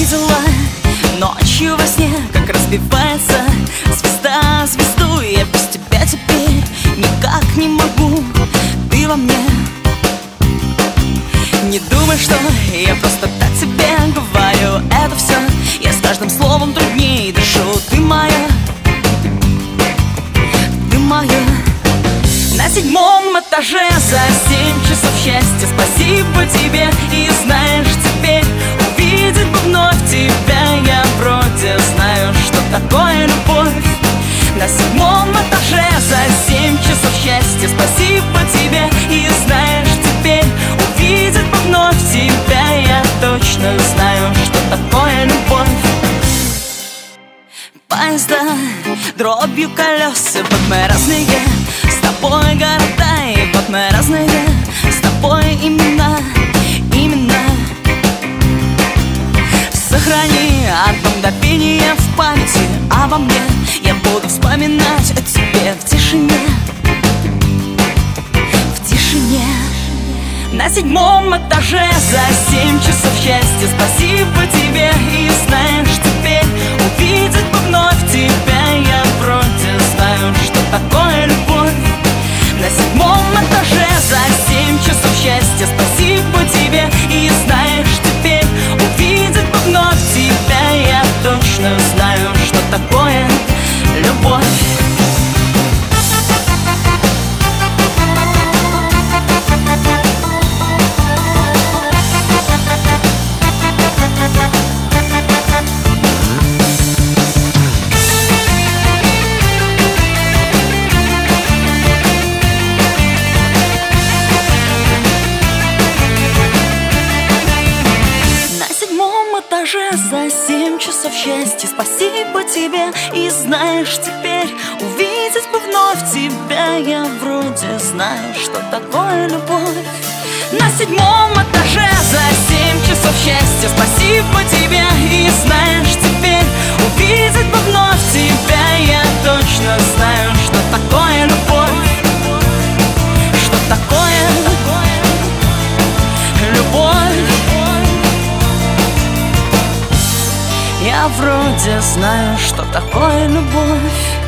видела ночью во сне, как разбивается звезда звезду. И я без тебя теперь никак не могу. Ты во мне. Не думай, что я просто так тебе говорю это все. Я с каждым словом труднее дышу. Ты моя, ты моя. На 7-м этаже за 7 часов счастья. Спасибо тебе. И знаешь, теперь увидеть бы вновь тебя. Я вроде знаю, что такое любовь. На 7-м этаже за 7 часов счастья. Спасибо тебе. И знаешь, теперь увидеть бы вновь тебя. Я точно знаю, что такое любовь. Поезда дробью колес, и вот мы разные с тобой города, и вот мы разные с тобой имена, имена. Сохрани одно мгновение в памяти обо мне. Я буду вспоминать о тебе в тишине, в тишине. На 7-м этаже за 7 часов счастья. Спасибо тебе. И знаешь, теперь увидеть бы вновь тебя. Я вроде знаю, что такое любовь. На 7-м этаже за 7 часов счастья. Спасибо тебе. И знаешь, теперь увидеть бы вновь тебя. Я точно знаю, что такое любовь. За 7 часов счастья. Спасибо тебе. И знаешь, теперь увидеть бы вновь тебя. Я вроде знаю, что такое любовь. На 7-м этаже за 7 часов счастья. Спасибо тебе. И знаешь, теперь увидеть бы вновь тебя. Я точно знаю, что такое любовь. Что такое любовь. Я вроде знаю, что такое любовь.